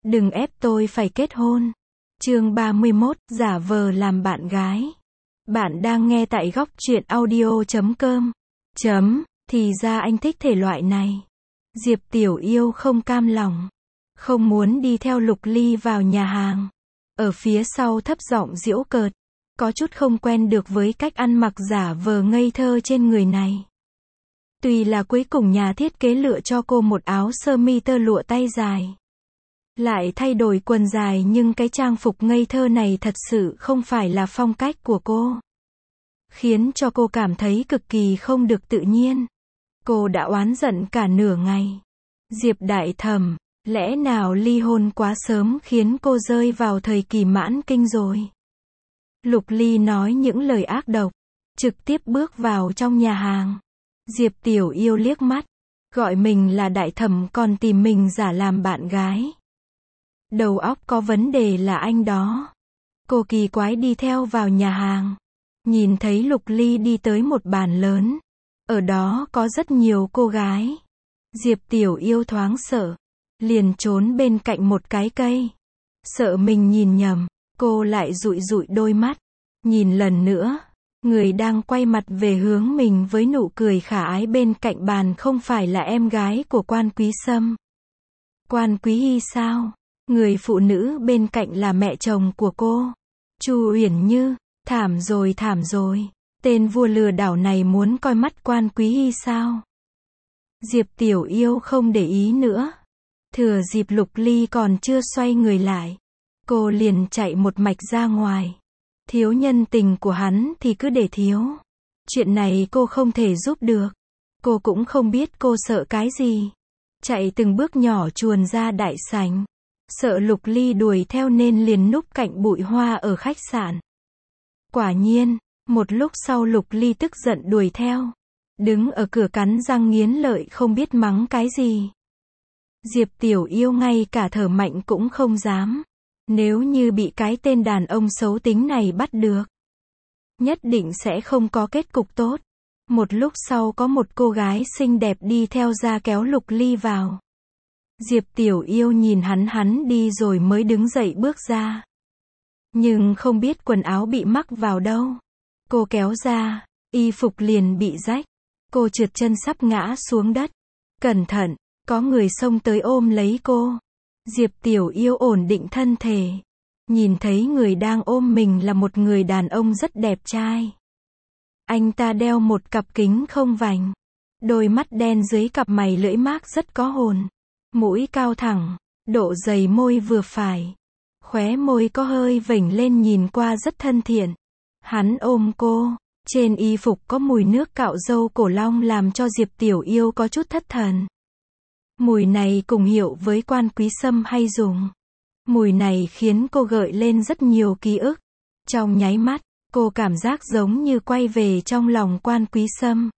Đừng ép tôi phải kết hôn. Chương 31, giả vờ làm bạn gái. Bạn đang nghe tại góc truyện audio.com. Thì ra anh thích thể loại này. Diệp Tiểu Yêu không cam lòng. Không muốn đi theo Lục Ly vào nhà hàng. Ở phía sau thấp giọng giễu cợt. Có chút không quen được với cách ăn mặc giả vờ ngây thơ trên người này. Tuy là cuối cùng nhà thiết kế lựa cho cô một áo sơ mi tơ lụa tay dài. Lại thay đổi quần dài, nhưng cái trang phục ngây thơ này thật sự không phải là phong cách của cô. Khiến cho cô cảm thấy cực kỳ không được tự nhiên. Cô đã oán giận cả nửa ngày. Diệp Đại Thẩm, lẽ nào ly hôn quá sớm khiến cô rơi vào thời kỳ mãn kinh rồi? Lục Ly nói những lời ác độc, trực tiếp bước vào trong nhà hàng. Diệp Tiểu Yêu liếc mắt, gọi mình là Đại Thẩm còn tìm mình giả làm bạn gái. Đầu óc có vấn đề là anh đó. Cô kỳ quái đi theo vào nhà hàng. Nhìn thấy Lục Ly đi tới một bàn lớn. Ở đó có rất nhiều cô gái. Diệp Tiểu Yêu thoáng sợ. Liền trốn bên cạnh một cái cây. Sợ mình nhìn nhầm. Cô lại dụi dụi đôi mắt. Nhìn lần nữa. Người đang quay mặt về hướng mình với nụ cười khả ái bên cạnh bàn không phải là em gái của Quan Quý Sâm. Quan Quý Hy sao? Người phụ nữ bên cạnh là mẹ chồng của cô. Chu Uyển Như. Thảm rồi thảm rồi. Tên vua lừa đảo này muốn coi mắt Quan Quý Hy sao? Diệp Tiểu Yêu không để ý nữa. Thừa dịp Lục Ly còn chưa xoay người lại. Cô liền chạy một mạch ra ngoài. Thiếu nhân tình của hắn thì cứ để thiếu. Chuyện này cô không thể giúp được. Cô cũng không biết cô sợ cái gì. Chạy từng bước nhỏ chuồn ra đại sảnh. Sợ Lục Ly đuổi theo nên liền núp cạnh bụi hoa ở khách sạn. Quả nhiên, một lúc sau Lục Ly tức giận đuổi theo. Đứng ở cửa cắn răng nghiến lợi không biết mắng cái gì. Diệp Tiểu Yêu ngay cả thở mạnh cũng không dám. Nếu như bị cái tên đàn ông xấu tính này bắt được, nhất định sẽ không có kết cục tốt. Một lúc sau có một cô gái xinh đẹp đi theo ra kéo Lục Ly vào. Diệp Tiểu Yêu nhìn hắn đi rồi mới đứng dậy bước ra. Nhưng không biết quần áo bị mắc vào đâu. Cô kéo ra, y phục liền bị rách. Cô trượt chân sắp ngã xuống đất. Cẩn thận, có người xông tới ôm lấy cô. Diệp Tiểu Yêu ổn định thân thể. Nhìn thấy người đang ôm mình là một người đàn ông rất đẹp trai. Anh ta đeo một cặp kính không vành. Đôi mắt đen dưới cặp mày lưỡi mác rất có hồn. Mũi cao thẳng, độ dày môi vừa phải. Khóe môi có hơi vểnh lên nhìn qua rất thân thiện. Hắn ôm cô. Trên y phục có mùi nước cạo râu cổ long làm cho Diệp Tiểu Yêu có chút thất thần. Mùi này cùng hiệu với Quan Quý Sâm hay dùng. Mùi này khiến cô gợi lên rất nhiều ký ức. Trong nháy mắt, cô cảm giác giống như quay về trong lòng Quan Quý Sâm.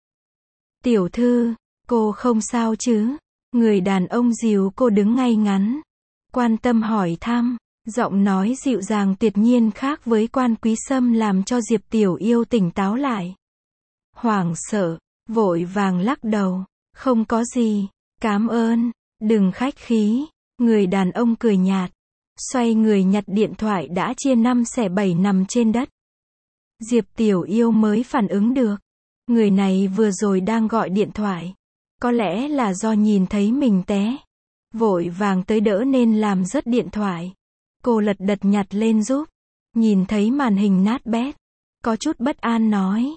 Tiểu thư, cô không sao chứ? Người đàn ông dìu cô đứng ngay ngắn. Quan tâm hỏi thăm. Giọng nói dịu dàng tuyệt nhiên khác với Quan Quý Sâm làm cho Diệp Tiểu Yêu tỉnh táo lại. Hoảng sợ, vội vàng lắc đầu. Không có gì. Cảm ơn. Đừng khách khí. Người đàn ông cười nhạt. Xoay người nhặt điện thoại đã chia 5 xẻ 7 nằm trên đất. Diệp Tiểu Yêu mới phản ứng được. Người này vừa rồi đang gọi điện thoại. Có lẽ là do nhìn thấy mình té. Vội vàng tới đỡ nên làm rớt điện thoại. Cô lật đật nhặt lên giúp. Nhìn thấy màn hình nát bét. Có chút bất an nói.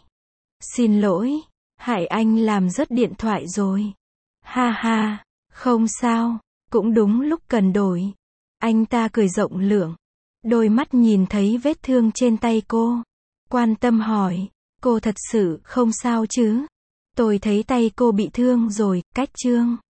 Xin lỗi. Hại anh làm rớt điện thoại rồi. Ha ha. Không sao. Cũng đúng lúc cần đổi. Anh ta cười rộng lượng. Đôi mắt nhìn thấy vết thương trên tay cô. Quan tâm hỏi. Cô thật sự không sao chứ? Tôi thấy tay cô bị thương rồi, cách trương.